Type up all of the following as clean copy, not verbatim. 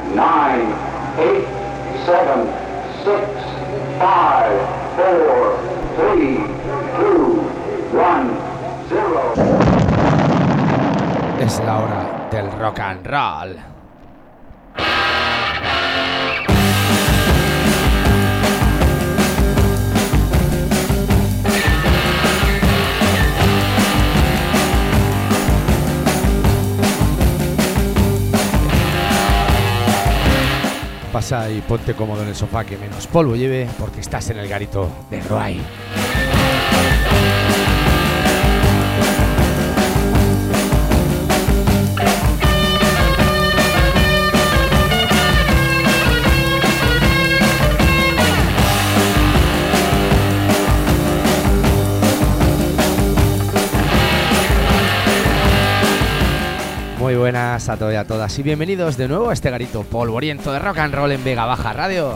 9, 8, 7, 6, 5, 4, 3, 2, 1, 0. Es la hora del rock and roll. Pasa y ponte cómodo en el sofá, que menos polvo lleve, porque estás en el garito de Groai. Muy buenas a todos y a todas y bienvenidos de nuevo a este garito polvoriento de rock and roll en Vega Baja Radio.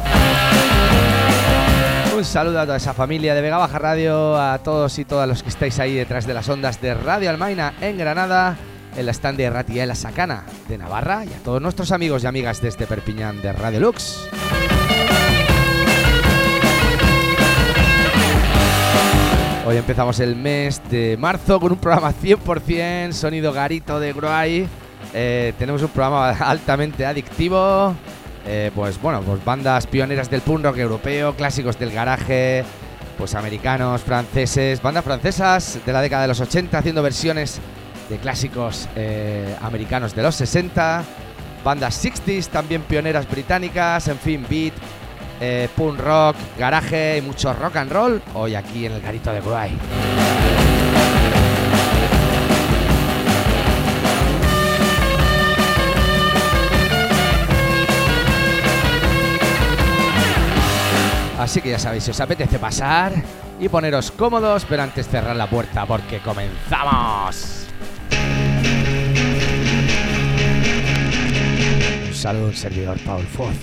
Un saludo a toda esa familia de Vega Baja Radio, a todos y todas los que estáis ahí detrás de las ondas de Radio Almaina en Granada, en la stand de Ratia en la Sacana de Navarra, y a todos nuestros amigos y amigas desde Perpiñán de Radio Lux. Hoy empezamos el mes de marzo con un programa 100% sonido garito de Groai. Tenemos un programa altamente adictivo. Pues bandas pioneras del punk rock europeo, clásicos del garaje, pues americanos, franceses, bandas francesas de la década de los 80 haciendo versiones de clásicos americanos de los 60, bandas 60s también pioneras británicas, en fin, beat, punk rock, garaje y mucho rock and roll, hoy aquí en el garito de Groai. Así que ya sabéis, si os apetece pasar y poneros cómodos, pero antes cerrar la puerta porque comenzamos. Un saludo, un servidor, Paul Foz.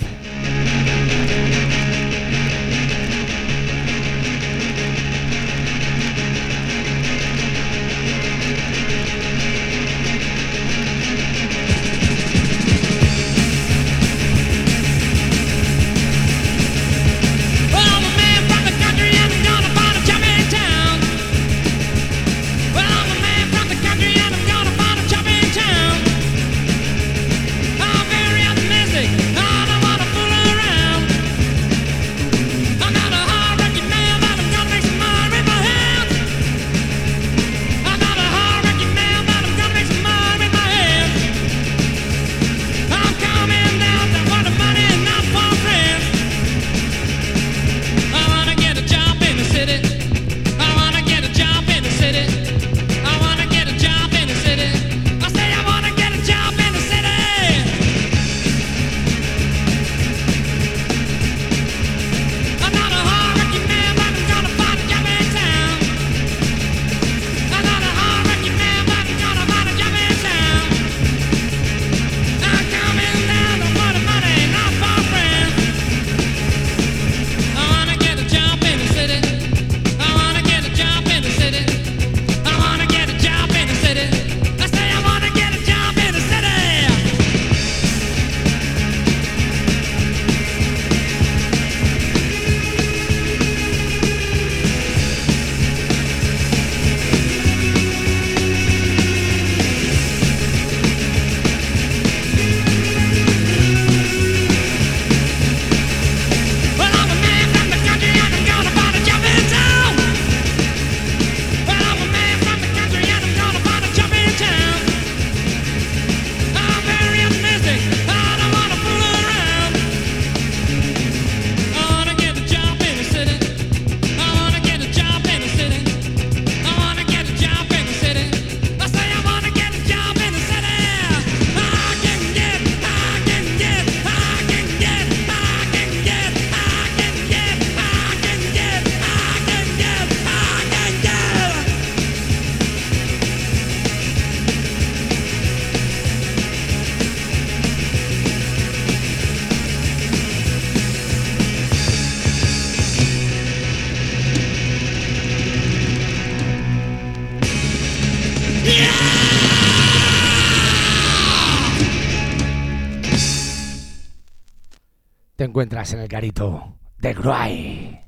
te encuentras en el garito de Gruay.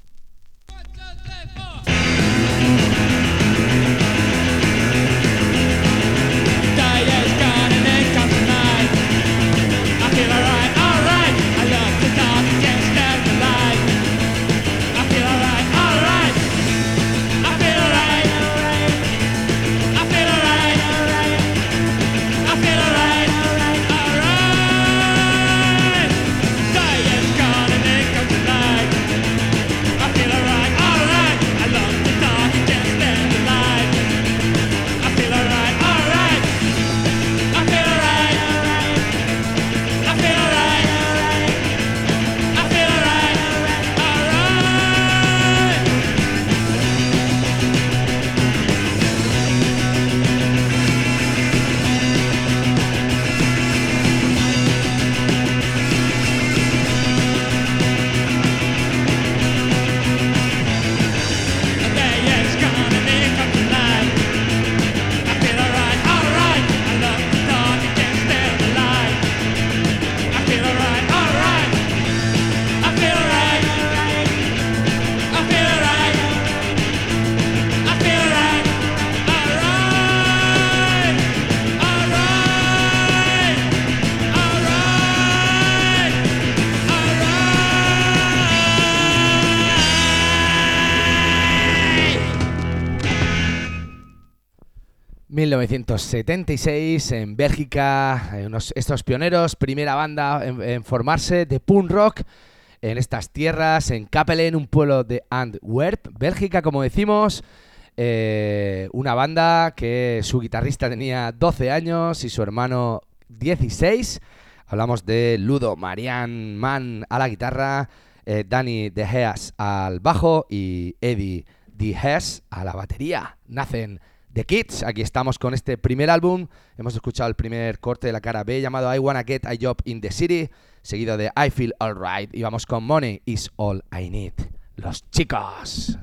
...1976 en Bélgica, estos pioneros, primera banda en formarse de punk rock en estas tierras, en Kapellen, un pueblo de Antwerp, Bélgica, como decimos. Una banda que su guitarrista tenía 12 años y su hermano 16. Hablamos de Ludo Marian Mann a la guitarra, Danny De Hees al bajo y Eddie De Hees a la batería. Nacen The Kids. Aquí estamos con este primer álbum. Hemos escuchado el primer corte de la cara B llamado I Wanna Get a Job in the City, seguido de I Feel Alright, y vamos con Money Is All I Need. Los chicos.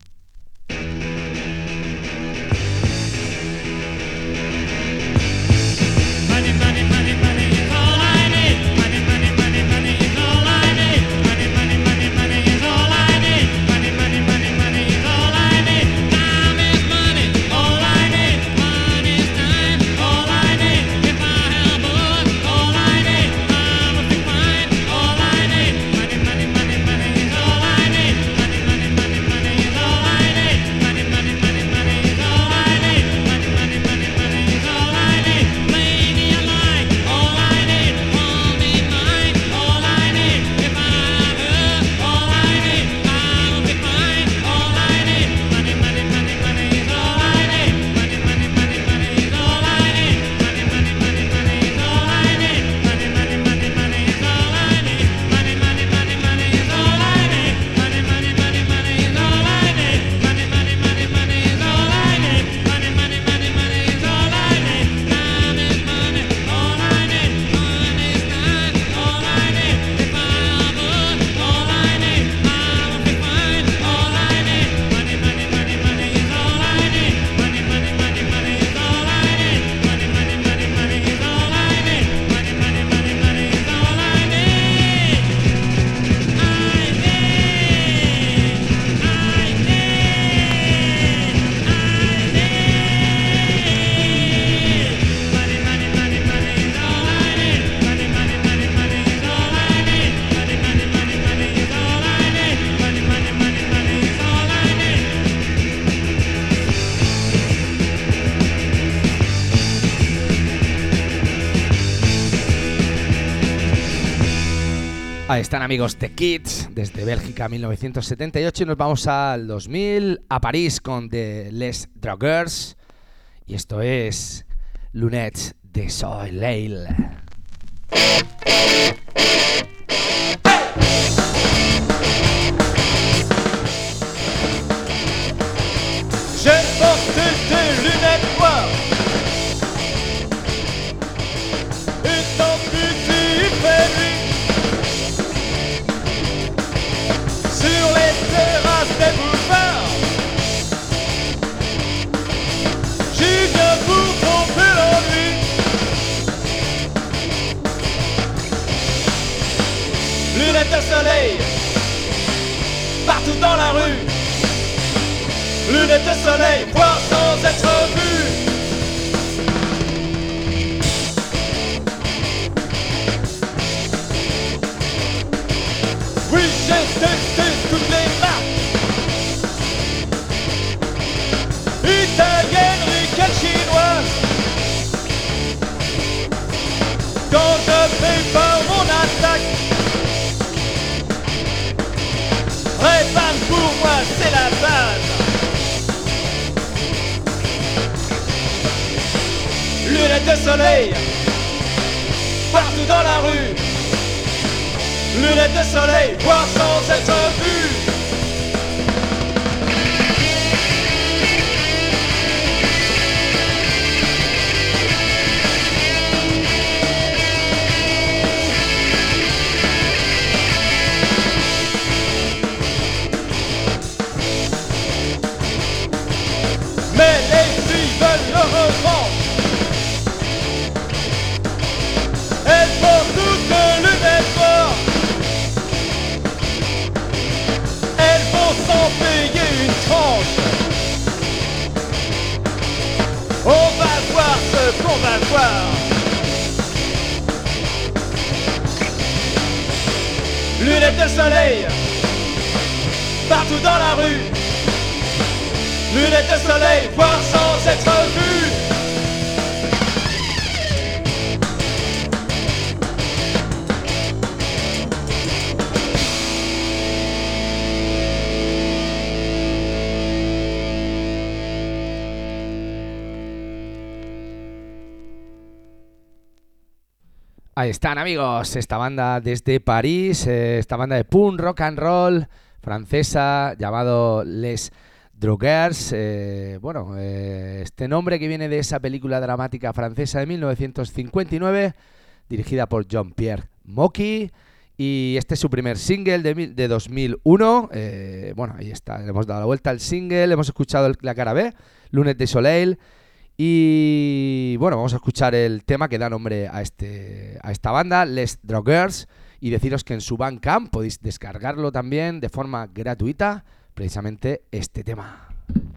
Money, money, money, money is all I need. Money, money, money, money is all I need. Money, money, money, money is all I need. Money, money, money, money is all I need. Time is money, all I need. Money is time, all I need. If I have a look, all I need. I would be fine, all I need. Money, money, money, money is all I need. Money, money, money, money is all I need. Money, money, money, money is all I need. Money, money, money, money is all I need. Lady, I like all I need. Money, mine, all I need. If I have her, all I need. I will be fine, all I need. Money, money, money, money is all I need. Money, money, money, money is all I need. Money, money, money, money is all I need. Money, money, money, money is all I need. Money, money, money, money is all I need. Money, money, money, money is all I need. Money, money, money, money is all I need. Money, money, money, money is all I need. Time is money, all I need. Money is time, all I need. If I have her, all I need. I will be fine, all I need. Money, money, money, money is all I need. Money, money, money, money is all I need. Money, money, money, money is all I need. Money, money, money, money is all I need. Ahí están, amigos, The Kids, desde Bélgica, 1978, y nos vamos al 2000, a París con The Les Drogueurs, y esto es Lunettes de Soleil. J'ai porté des lunettes noires et tant pis s'il fait nuit. Sur les terrasses des boulevards, j'y viens pour tromper l'ennui. de soleil partout dans la rue. Lunettes de soleil, voir sans être vu. Oui, j'ai testé toutes les marques italiennes, ricaines, chinoises. Quand je prépare mon attaque, Ray-Ban pour moi c'est la base. Lunettes de soleil partout dans la rue. Lunettes de soleil, voir sans être vu. Mais les filles veulent le revanche. Elles portent toutes lunettes noires. Elles vont s'en payer une tranche. On va voir ce qu'on va voir. Lunettes de soleil partout dans la rue. Lunettes de soleil, voir sans être vu. Ahí están, amigos, esta banda desde París, esta banda de punk rock and roll francesa llamado Les Drogueurs. Este nombre que viene de esa película dramática francesa de 1959 dirigida por Jean-Pierre Mocky, y este es su primer single de 2001. Ahí está, le hemos dado la vuelta al single, hemos escuchado la cara B, Lunettes de Soleil. Y bueno, vamos a escuchar el tema que da nombre a esta banda, Les Drogueurs, y deciros que en su Bandcamp podéis descargarlo también de forma gratuita, precisamente este tema.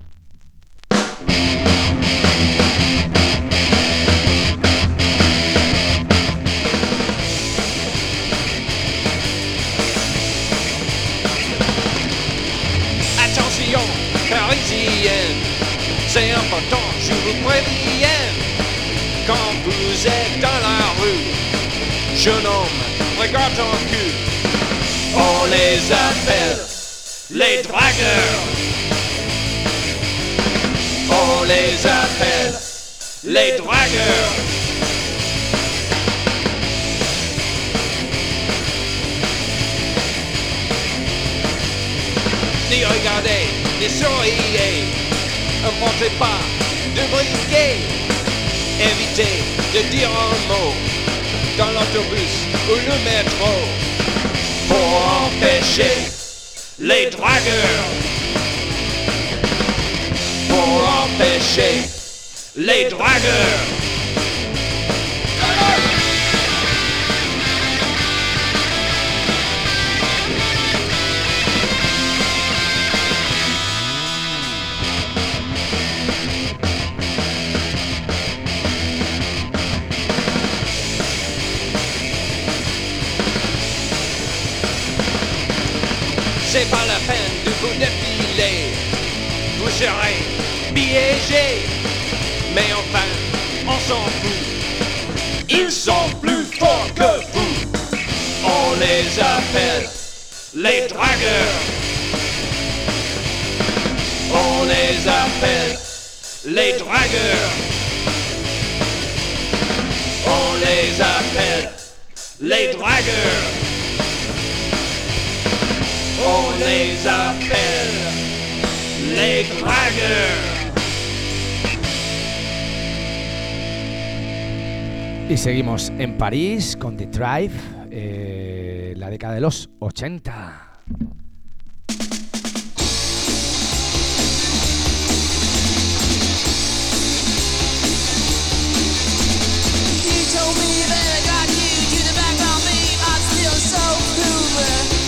Attention, parisienne, c'est important, je vous préviens. Quand vous êtes dans la rue, jeune homme, regarde ton cul. On les appelle les dragueurs. On les appelle les dragueurs. Ni regardez, ni souriez. Ne pensez pas de briguer. Évitez de dire un mot dans l'autobus ou le métro pour empêcher les dragueurs. Pour empêcher les dragueurs. C'est pas la peine de vous défiler, vous serez piégés. Mais enfin, on s'en fout, ils sont plus forts que vous. On les appelle les dragueurs. On les appelle les dragueurs. On les appelle les dragueurs. On les appelle les dragueurs. Y seguimos en París con The Drive, la década de los 80. You told me that I got you to the back on me. I'm still so blue.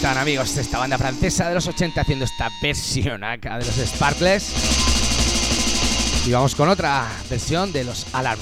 están, amigos, esta banda francesa de los 80 haciendo esta versión acá de los Sparklers. Y vamos con otra versión de los Alarm.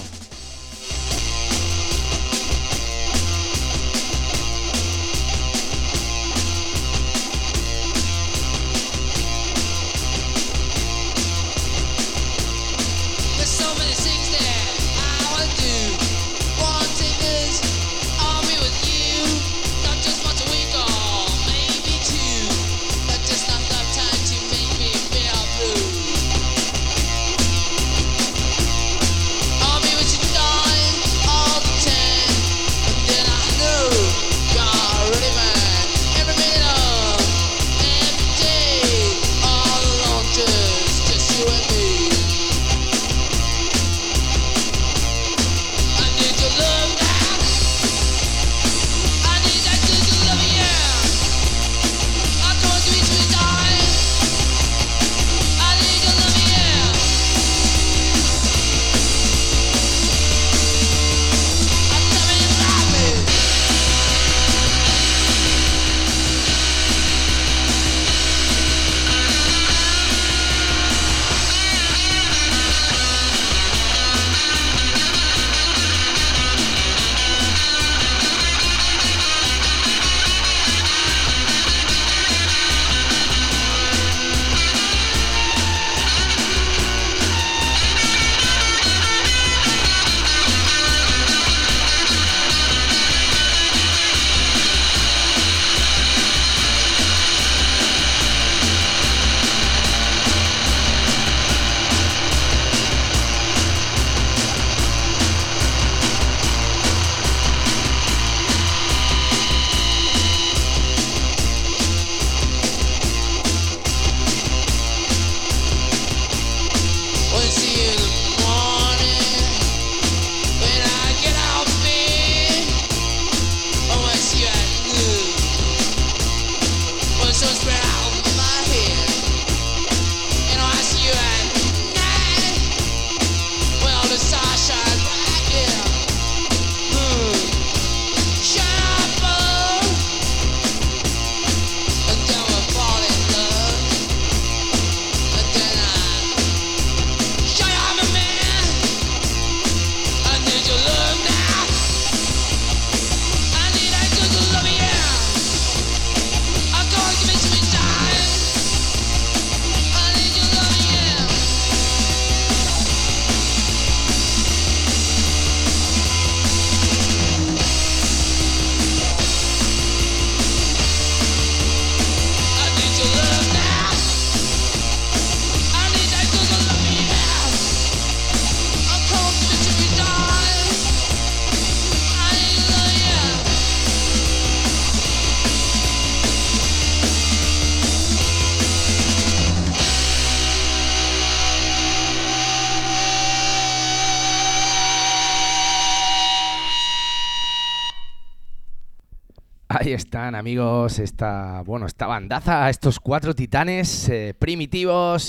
Ahí están, amigos, esta bandaza, estos cuatro titanes primitivos,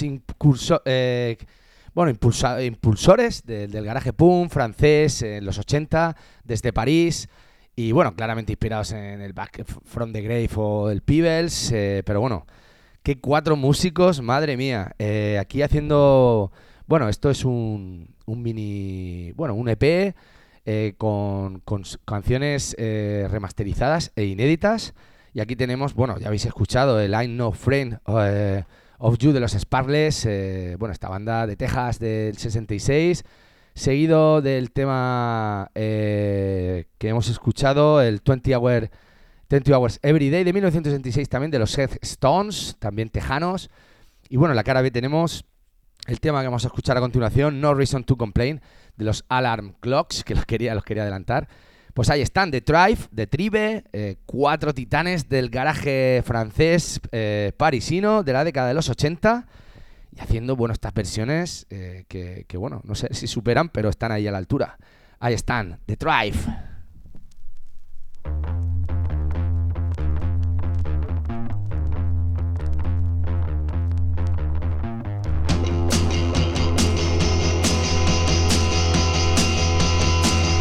impulsores del garaje punk francés en los 80, desde París, y bueno, claramente inspirados en el Back from the Grave o el Peebles, pero bueno, qué cuatro músicos, madre mía, aquí haciendo, bueno, esto es un EP, con canciones remasterizadas e inéditas. Y aquí tenemos, bueno, ya habéis escuchado el I'm No Friend of You de los Sparklers, esta banda de Texas del 66, seguido del tema que hemos escuchado, el 20 Hours Every Day de 1966, también de los Stones, también tejanos. Y bueno, en la cara B tenemos el tema que vamos a escuchar a continuación, No Reason to Complain, de los Alarm Clocks, que los quería adelantar. Pues ahí están, The Tribe, cuatro titanes del garaje francés parisino de la década de los 80, y haciendo, estas versiones que no sé si superan, pero están ahí a la altura. Ahí están, The Tribe.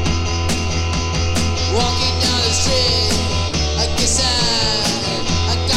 Walking down the street, I guess I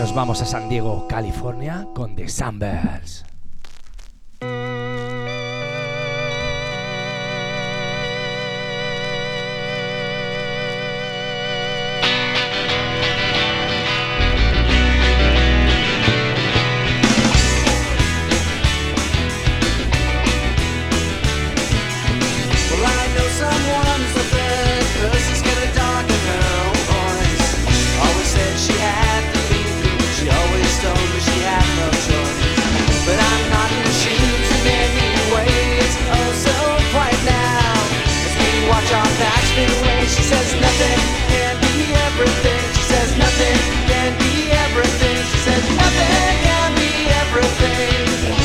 nos vamos a San Diego, California, con The Sunbells. She says nothing can be everything. She says nothing can be everything. She says nothing can be everything.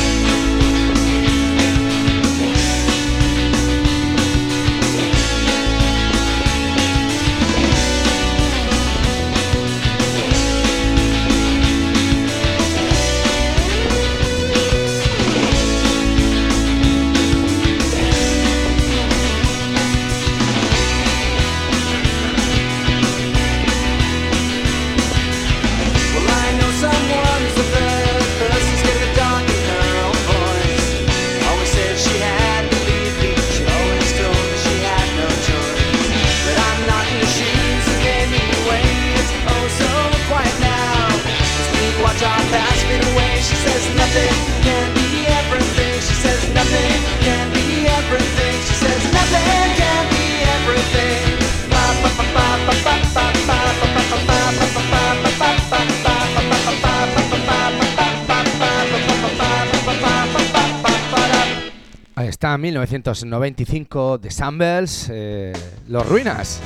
Ahí está, 1995, The Sunbells, Los Ruinas.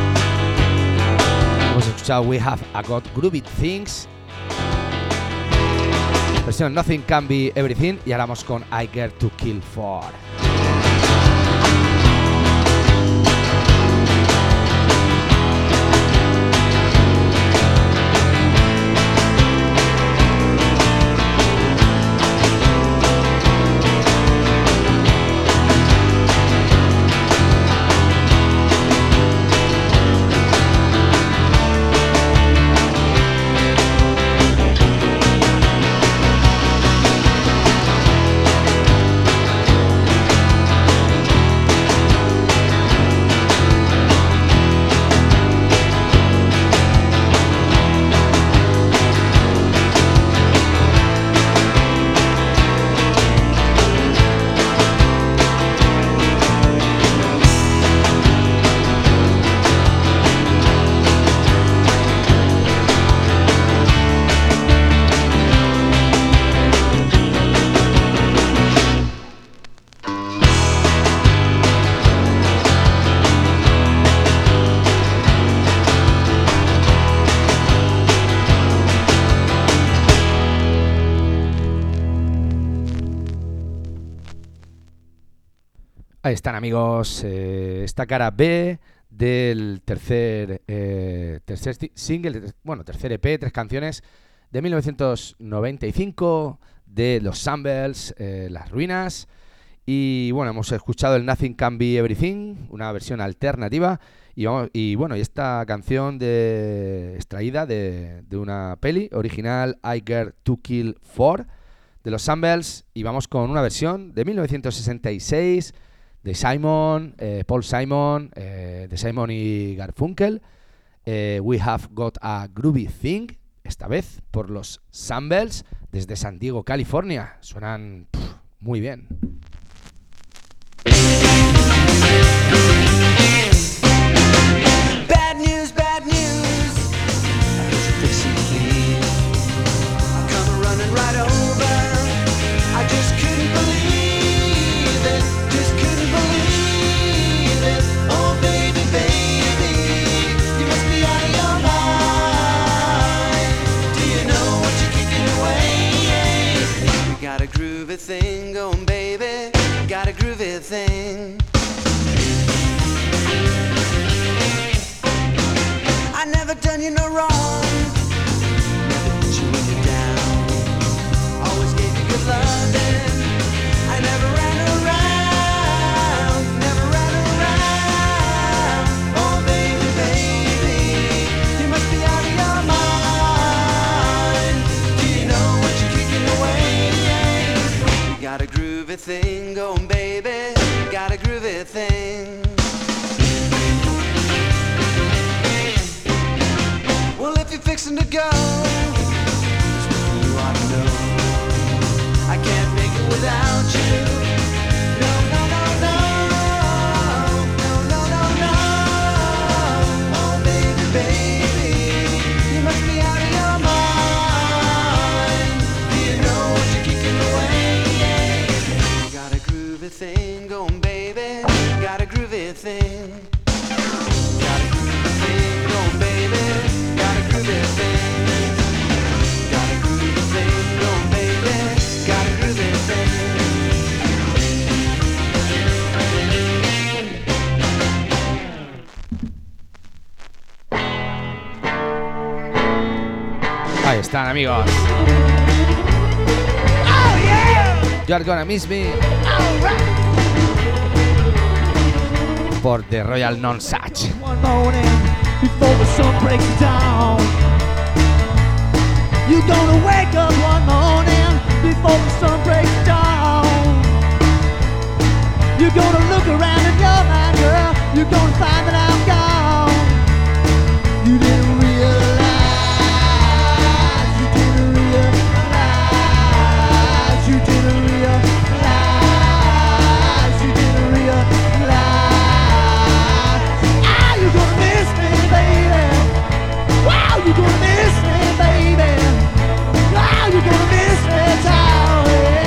Hemos escuchado We Have a Got Groovy Things, versión Nothing Can Be Everything, y ahora vamos con I Get to Kill For. Ahí están, amigos, esta cara B del tercer single, bueno, tercer EP, 3 canciones de 1995 de los Sunbells, Las Ruinas. Y bueno, hemos escuchado el Nothing Can Be Everything, una versión alternativa. Y bueno, y esta canción extraída de una peli original, I Get to Kill For, de los Sunbells. Y vamos con una versión de 1966 de Simon, Paul Simon, de Simon y Garfunkel, We Have Got a Groovy Thing, esta vez por los Sunbells desde San Diego, California. Suenan muy bien. Bad news, bad news. I heard you fixing to leave. I come running right over. I just couldn't believe it. Just couldn't believe it. Oh baby, baby, you must be out of your mind. Do you know what you're kicking away? We got a groovy thing going, baby. groovy thing. Well, if you're fixing to go, it's what you ought to know. I can't make it without you. No, no, no, no. No, no, no, no. Oh, baby, baby, you must be out of your mind. Do you know what you're kicking away? You got a groovy thing going, baby. Got a groovy thing. Got a groovy thing going, baby. Got a groovy thing. Got a groovy thing going, baby. Got a groovy thing. Ahí están, amigos. You're Gonna Miss Me por The Royal Non-Such. One morning before the sun breaks down, you're gonna wake up one morning before the sun breaks down. You're gonna look around in your mind, girl. You're gonna find that I'm gone. You didn't realize, you didn't realize, you didn't realize, you didn't realize. Ah, you're gonna miss me, baby. Wow, you're gonna miss me, baby. Wow, you're gonna miss me, darling.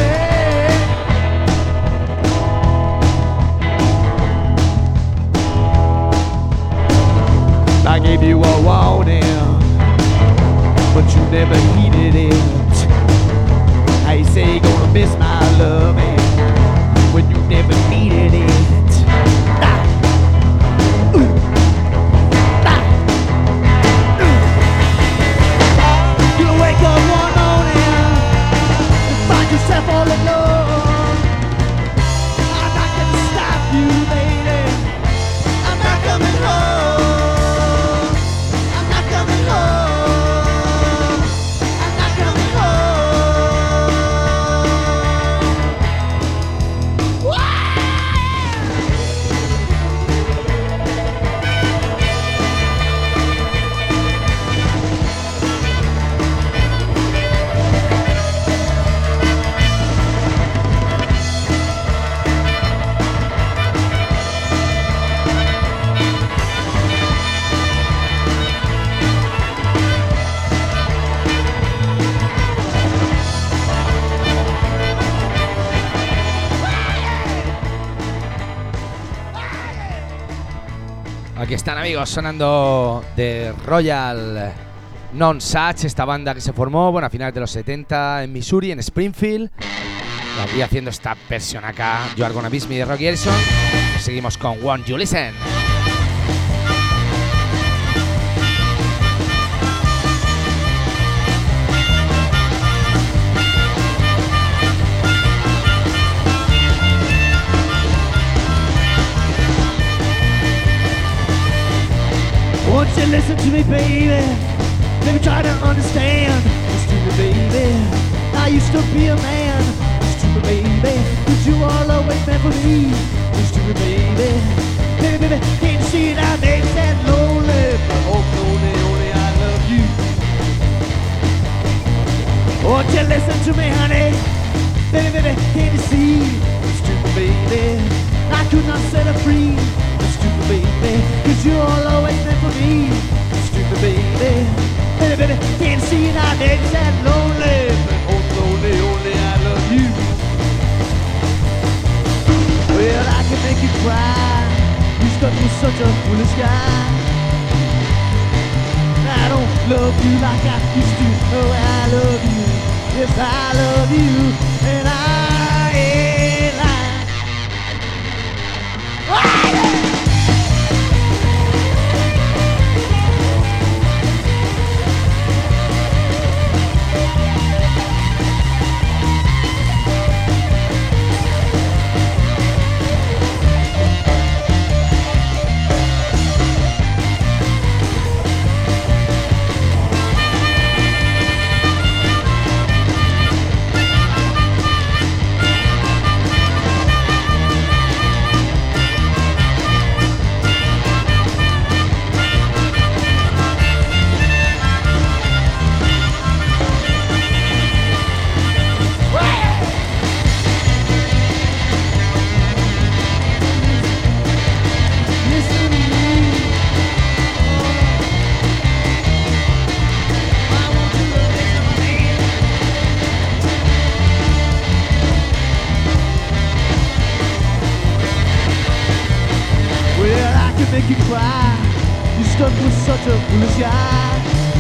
I gave you a warning, but you never heeded it. How you say you're gonna miss my loving when you never needed it? Ah. Ooh. Ah. Ooh. You'll wake up one morning and find yourself all alone. I'm not gonna stop you, lady. I'm not coming home. I'm not coming home. I'm not coming home. Wah! Aquí están, amigos, sonando The Royal Non-Such, esta banda que se formó, bueno, a finales de los 70 en Missouri, en Springfield. Y aquí haciendo esta versión acá, You're Gonna Miss Me de Rocky Erickson. Seguimos con Won't You Listen. Won't you listen to me, baby? Maybe try to understand. Stupid baby, I used to be a man. Stupid baby, cause you all always meant for me. Stupid baby, baby, baby, can't you see that makes that lonely? Oh, lonely, only I love you. Won't you listen to me, honey? Baby, baby, can't you see? Stupid baby, I could not set her free. Stupid baby, cause you all always meant for me. Stupid baby, baby, baby, can't you see that makes that lonely? Oh, lonely, only I love you. Well, I can make you cry. You stuck with such a foolish guy. I don't love you like I used to. Oh, I love you. Yes, I love you. And I ain't lying. I can make you cry. You're stuck with such a foolish guy.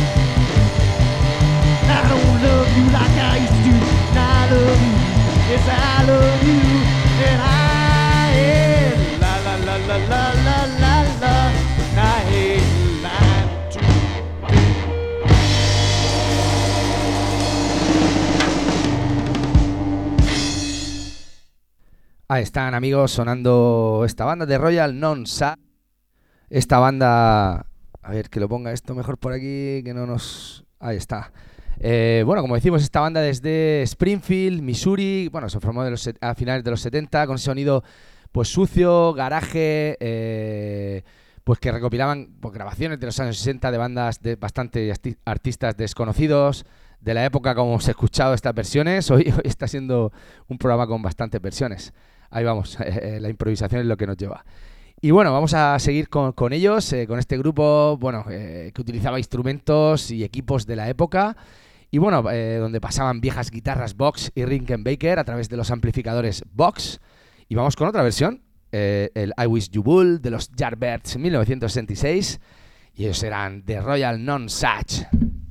I don't love you like I used to do, and I love you. Yes, I love you, and I ain't la la la la la la la la. I ain't lying to Ahí están, amigos, sonando esta banda de Royal Non-Sa. Esta banda... A ver, que lo ponga esto mejor por aquí, que no nos... Ahí está. Bueno, como decimos, esta banda desde Springfield, Missouri. Bueno, se formó a finales de los 70 con ese sonido pues sucio, garaje, pues que recopilaban pues, grabaciones de los años 60 de bandas de bastantes artistas desconocidos de la época, como os he escuchado estas versiones. Hoy está siendo un programa con bastantes versiones. Ahí vamos, la improvisación es lo que nos lleva. Y bueno, vamos a seguir con ellos, con este grupo bueno, que utilizaba instrumentos y equipos de la época. Y bueno, donde pasaban viejas guitarras Vox y Rickenbacker a través de los amplificadores Vox. Y vamos con otra versión, el I Wish You Would de los Yardbirds 1966. Y ellos eran The Royal Non-Such.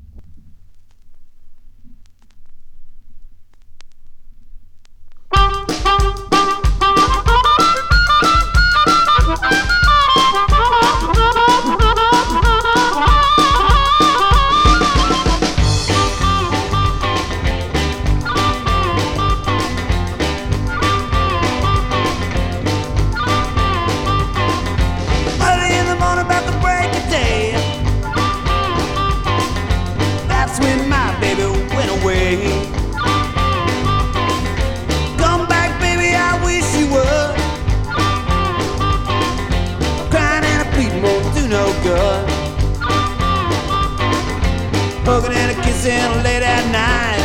Hugging and a kissing late at night.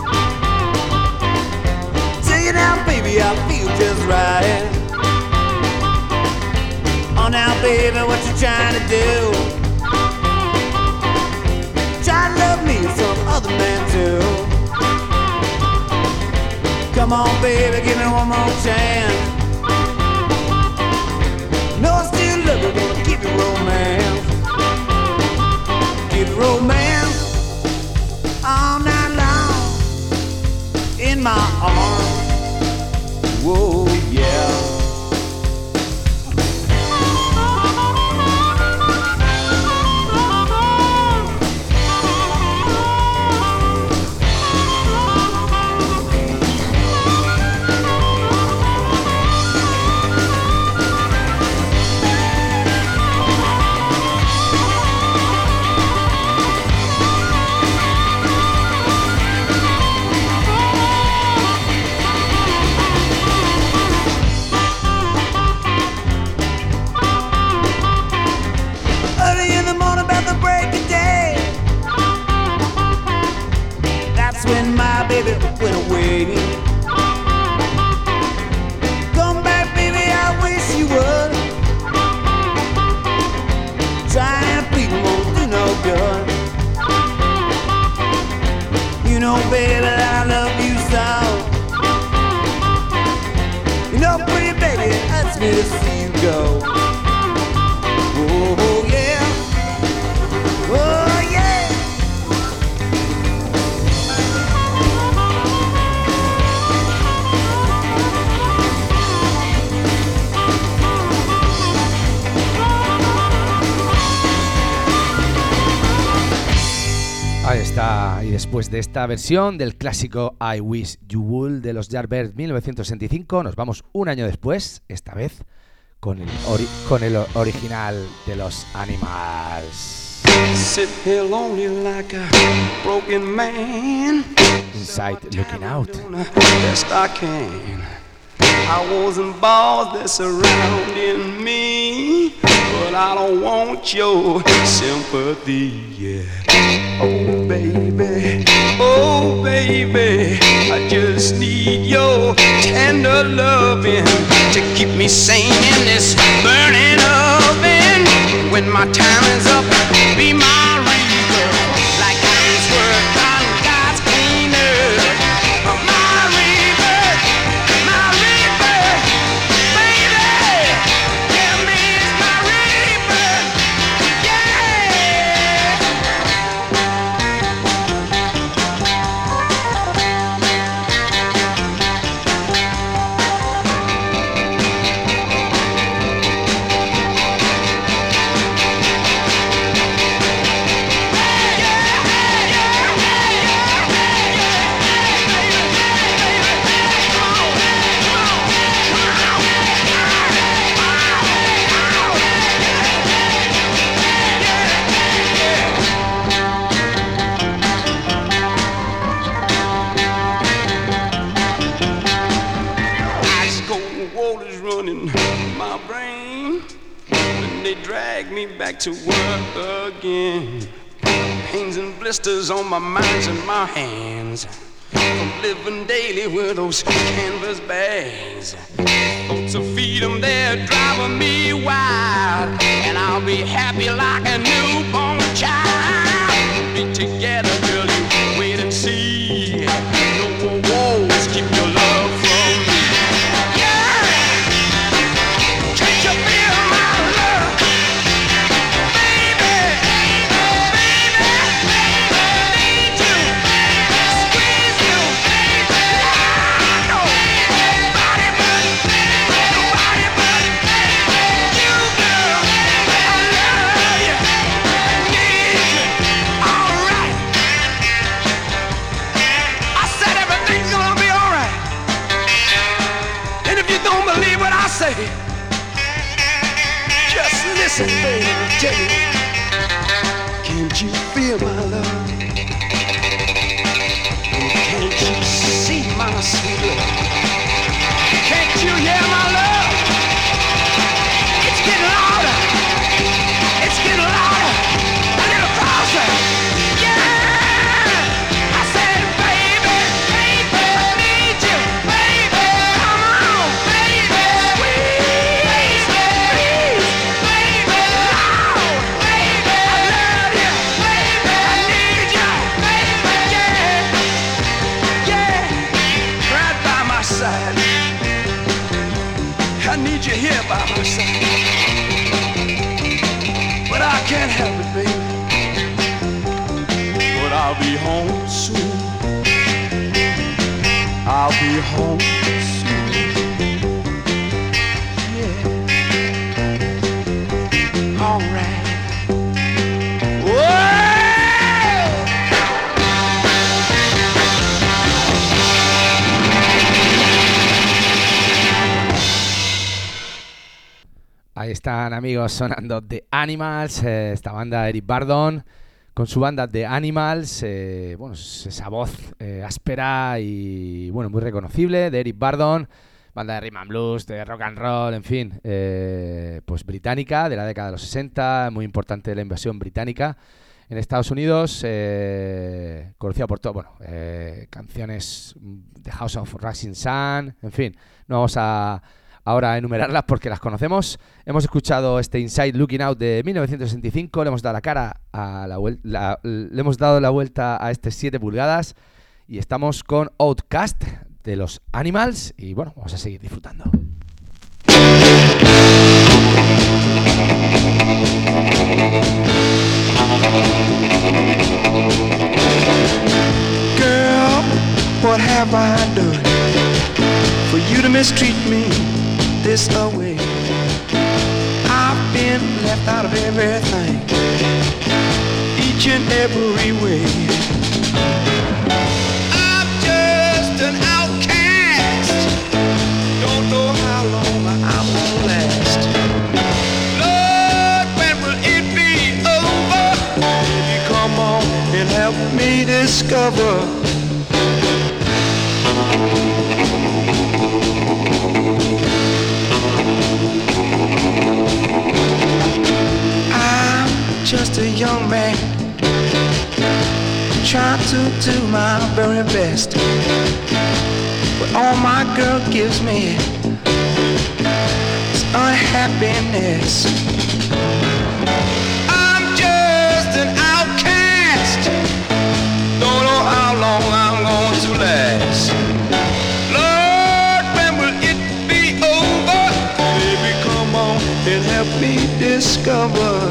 Take it down, baby, I feel just right. Oh, now, baby, what you trying to do? Try to love me and some other man, too. Come on, baby, give me one more chance. No, I still love you, wanna keep it romance. Keep it romance. All night long in my arms. Whoa, yeah. When my baby went away. Come back, baby, I wish you would. Trying to plead won't do no good. You know, baby, that I love you so. You know, pretty baby, it hurts me to see you go. Oh, yeah. Oh, yeah. Ahí está, y después de esta versión del clásico I Wish You Would de los Yardbirds 1965, nos vamos un año después, esta vez con el original de los Animals. Sit here lonely like a broken man. Inside Looking Out. Best I can. Hours and bars that surrounding me, but I don't want your sympathy, yeah. Oh baby, I just need your tender loving to keep me sane in this burning oven. When my time is up, be my reaper, like hands work on God's clean earth. My reaper, baby, tell me it's my reaper. train, when they drag me back to work again. Pains and blisters on my minds and my hands, from living daily with those canvas bags. Thoughts of freedom, they're driving me wild, and I'll be happy like a newborn child. Be together, girl, you wait and see. No more walls keep your love from me. Yeah! Can't you feel my love? Baby, baby, baby, need you, squeeze you, baby. No, nobody but you, girl. I love you, need you. All right. I said everything's gonna be all right. And if you don't believe what I say, just listen, baby, I'll tell you. Can't you feel my love? And can't you see my sweet love? Can't you hear my love? It's getting louder. It's getting louder. A little closer. Yeah! I said, baby, baby, I need you. Baby, come on, baby. Squeeze, please, baby. Loud, baby. I love you, baby. I need you, baby. Yeah, yeah. Right by my side. I need you here by my side. But I can't help it, baby. But I'll be home soon. I'll be home soon. Yeah. All right. Whoa! Ahí están, amigos, sonando The Animals, esta banda Eric Burdon con su banda The Animals. Bueno, es esa voz áspera y bueno, muy reconocible de Eric Burdon, banda de rhythm and blues, de rock and roll, en fin, pues británica, de la década de los 60, muy importante la invasión británica en Estados Unidos, conocida por todo, bueno, canciones de House of Rising Sun, en fin, no vamos a ahora enumerarlas porque las conocemos. Hemos escuchado este Inside Looking Out de 1965, le hemos dado la cara a le hemos dado la vuelta a este 7 pulgadas y estamos con Outcast de los Animals y bueno, vamos a seguir disfrutando. Girl, what have I done for you to mistreat me this away? I've been left out of everything, each and every way. I'm just an outcast, don't know how long I'm gonna last. Lord, when will it be over? Baby, come on and help me discover. I'm just a young man trying to do my very best, but all my girl gives me is unhappiness. I'm just an outcast, don't know how long I'm going to last. Lord, when will it be over? Baby, come on and help me discover.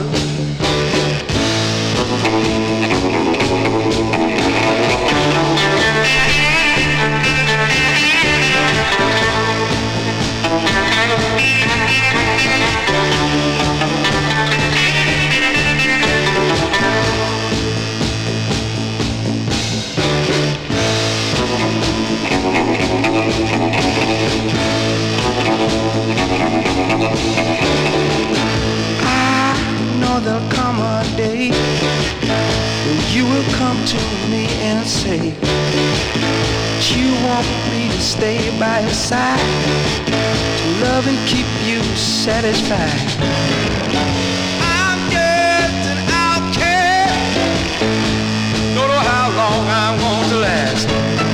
I know there'll come a day when you will come to me and say, you want me to stay by your side, to love and keep you satisfied. I'm just an outcast, don't know how long I want to last.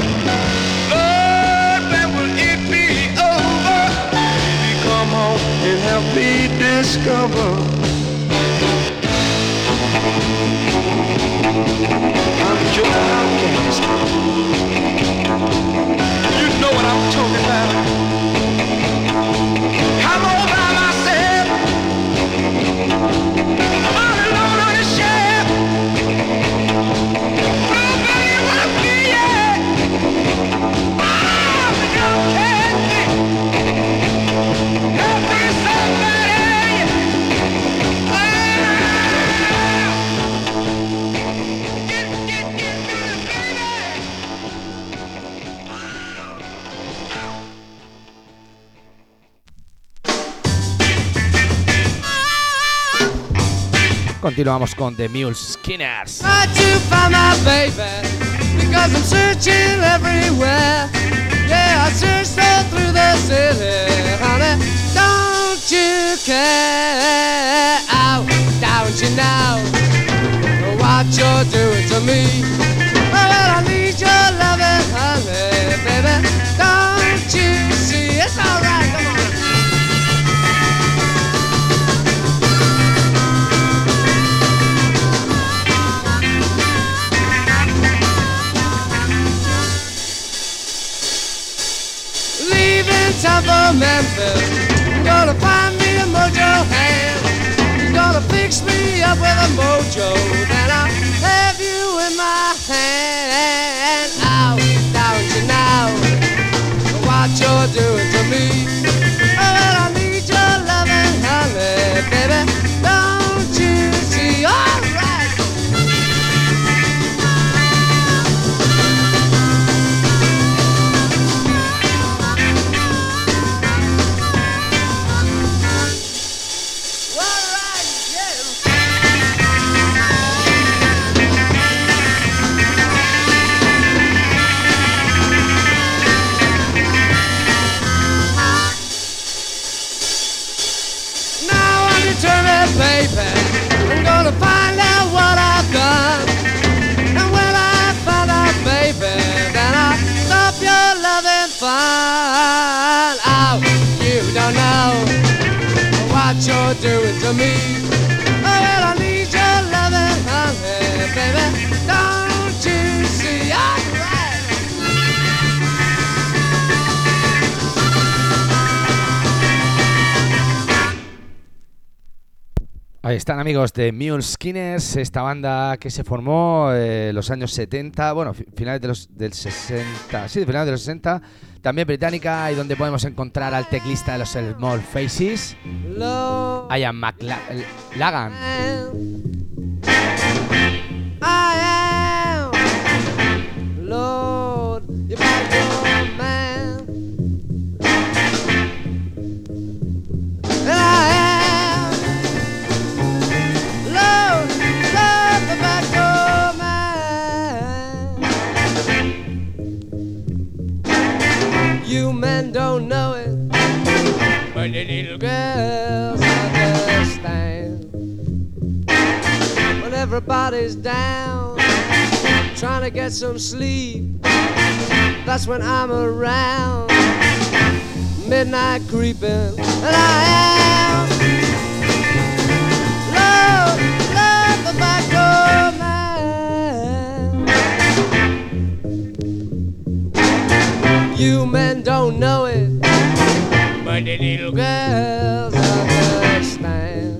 Lord, when will it be over? Baby, come home and help me discover. I'm just an outcast. You know what I'm talking about. I'm all by myself. I'm alone on the shelf. Nobody wants me yet. I'm an outcast. Help me somebody. Continuamos con The Mule Skinners. Try to find my baby because I'm searching everywhere. Yeah, I searched all through the city, honey. Don't you care? Oh, don't you know what you're doing to me? Oh, well, I need your loving, honey, baby. Don't you see? It's all right. Come on. Time for Memphis, gonna find me a mojo hand. He's gonna fix me up with a mojo, then I'll have you in my hand. Oh, don't you know what you're doing to me? Oh, well, I need your loving, honey, baby. Don't you see? All right. Baby, I'm gonna find out what I've done. And when I find out, baby, then I'll stop your loving fun. Oh, you don't know what you're doing to me. Oh, well, I need your loving, honey, baby. Don't you see? All right. Ahí están, amigos de Mule Skinners, esta banda que se formó en los años 70, bueno, finales de del 60, sí, de finales de los 60, también británica, y donde podemos encontrar al teclista de los Small Faces, Ian McLagan. I am Lord, you're my man. And I am Lord, the tobacco man. You men don't know it, but the little girls understand. When everybody's down, trying to get some sleep, that's when I'm around. Midnight creeping, and I am Lord, the tobacco man. You men don't know it, but the little girls understand.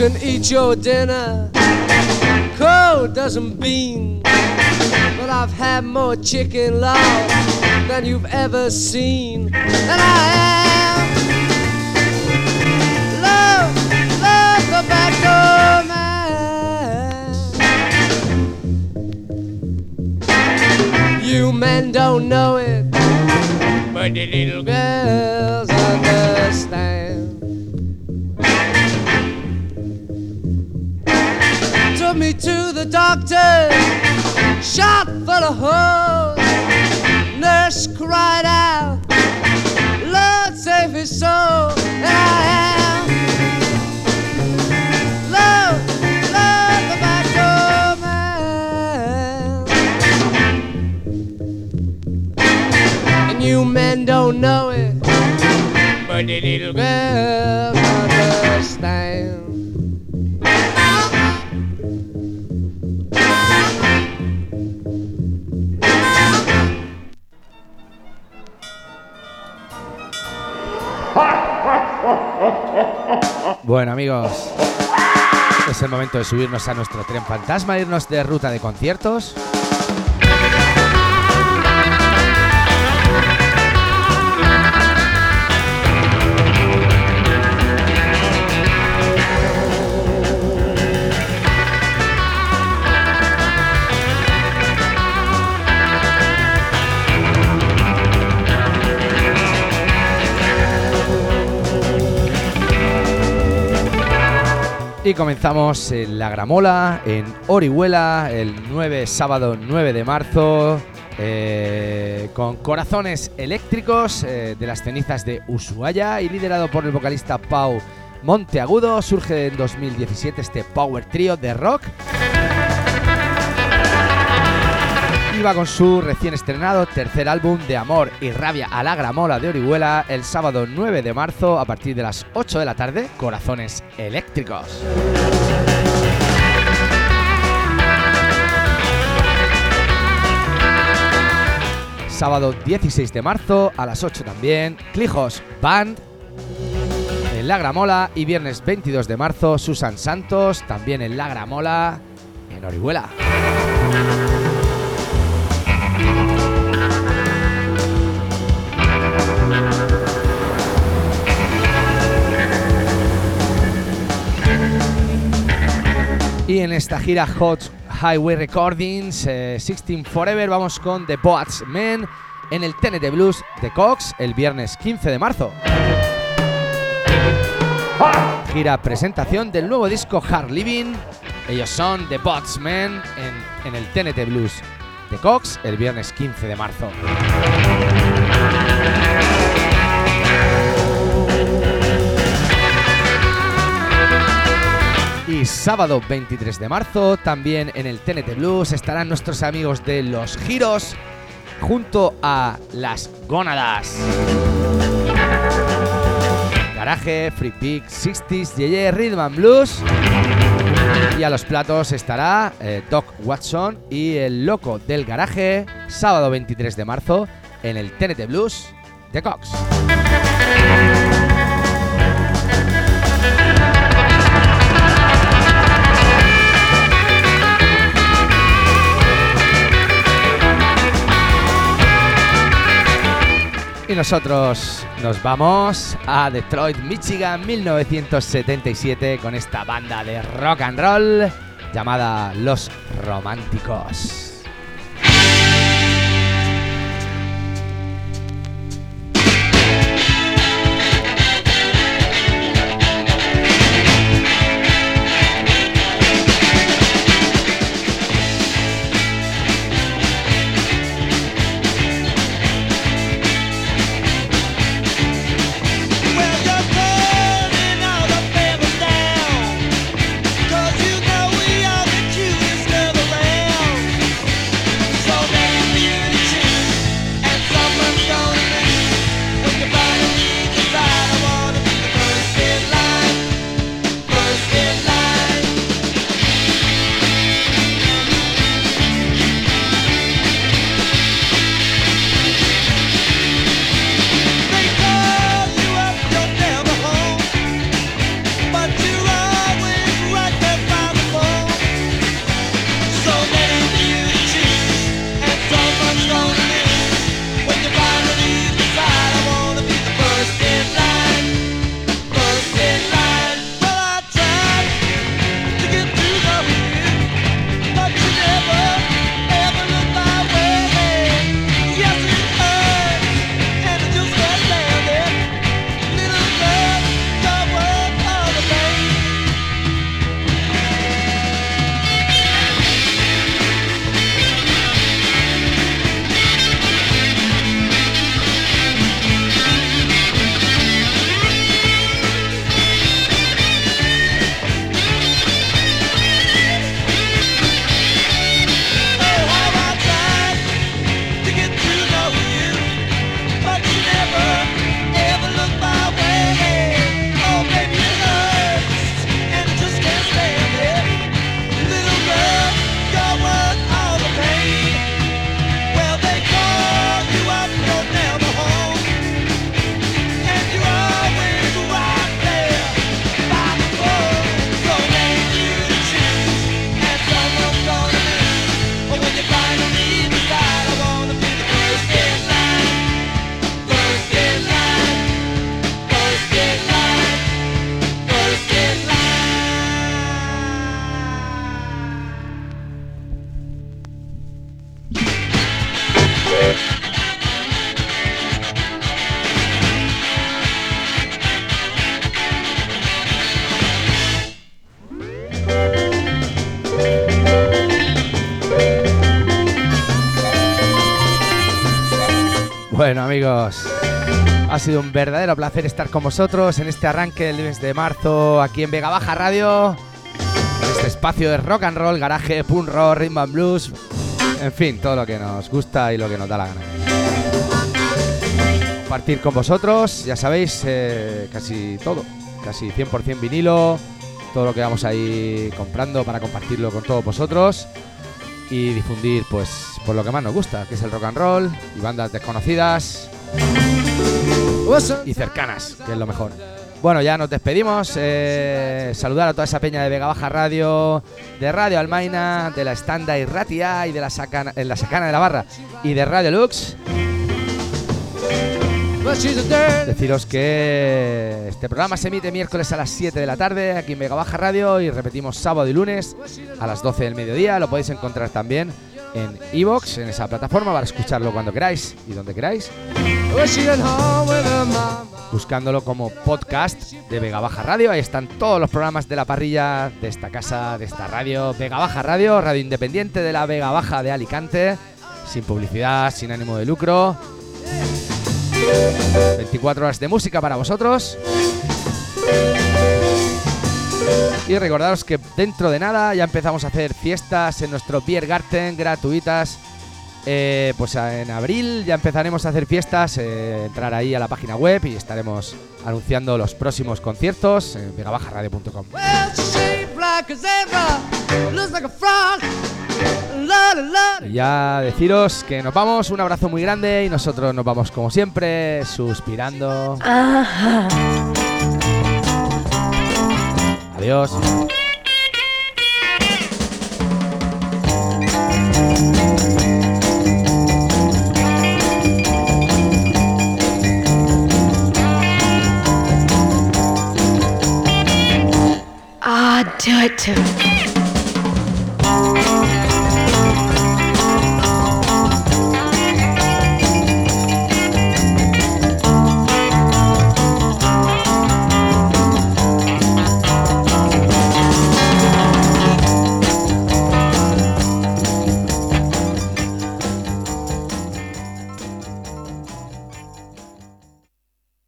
can eat your dinner, cold doesn't bean. But I've had more chicken love than you've ever seen. And I am love tobacco man. You men don't know it, but the little girls understand. Took me to the doctor, shot full of holes. Nurse cried out, Lord save his soul. And I am love tobacco man. And you men don't know it, but the little girls understand. Bueno, amigos, es el momento de subirnos a nuestro tren fantasma, irnos de ruta de conciertos. Y comenzamos en La Gramola, en Orihuela, el sábado 9 de marzo, con Corazones Eléctricos de las cenizas de Ushuaia y liderado por el vocalista Pau Monteagudo. Surge en 2017 este power trio de rock. Y va con su recién estrenado tercer álbum de Amor y Rabia a la Gramola de Orihuela el sábado 9 de marzo a partir de las 8 de la tarde, Corazones Eléctricos. Sábado 16 de marzo a las 8 también, Clijos Band en La Gramola y viernes 22 de marzo, Susan Santos también en La Gramola en Orihuela. Y en esta gira Hot Highway Recordings 16 Forever vamos con The Boatsmen en el TNT Blues de Cox el viernes 15 de marzo. Gira presentación del nuevo disco Hard Living. Ellos son The Boatsmen en el TNT Blues de Cox el viernes 15 de marzo. Y sábado 23 de marzo, también en el TNT Blues, estarán nuestros amigos de Los Giros junto a Las Gónadas. Garaje, Free Peak, 60s, Yeye, Rhythm and Blues. Y a los platos estará Doc Watson y el Loco del Garaje, sábado 23 de marzo, en el TNT Blues de Cox. Y nosotros nos vamos a Detroit, Michigan, 1977, con esta banda de rock and roll llamada Los Románticos. Cause you know we are the cutest of the land. Bueno, amigos, ha sido un verdadero placer estar con vosotros en este arranque del mes de marzo aquí en Vega Baja Radio, en este espacio de rock and roll, garaje, punk rock, rhythm and blues, en fin, todo lo que nos gusta y lo que nos da la gana. Compartir con vosotros, ya sabéis, casi todo, casi 100% vinilo, todo lo que vamos ahí comprando para compartirlo con todos vosotros y difundir pues lo que más nos gusta, que es el rock and roll y bandas desconocidas y cercanas, que es lo mejor. Bueno, ya nos despedimos. Saludar a toda esa peña de Vega Baja Radio, de Radio Almaina, de la Estanda y Ratia y de la Sacana de la Barra y de Radio Lux. Deciros que este programa se emite miércoles a las 7 de la tarde aquí en Vega Baja Radio y repetimos sábado y lunes a las 12 del mediodía. Lo podéis encontrar también en iVoox, en esa plataforma, para escucharlo cuando queráis y donde queráis, buscándolo como podcast de Vega Baja Radio. Ahí están todos los programas de la parrilla de esta casa, de esta radio, Vega Baja Radio, radio independiente de la Vega Baja de Alicante, sin publicidad, sin ánimo de lucro. 24 horas de música para vosotros. Y recordaros que dentro de nada ya empezamos a hacer fiestas en nuestro Biergarten gratuitas. Pues en abril ya empezaremos a hacer fiestas. Entrar ahí a la página web y estaremos anunciando los próximos conciertos en vegabajaradio.com. Y ya deciros que nos vamos, un abrazo muy grande y nosotros nos vamos como siempre, suspirando. Ajá. Adiós. Ah, do it to me.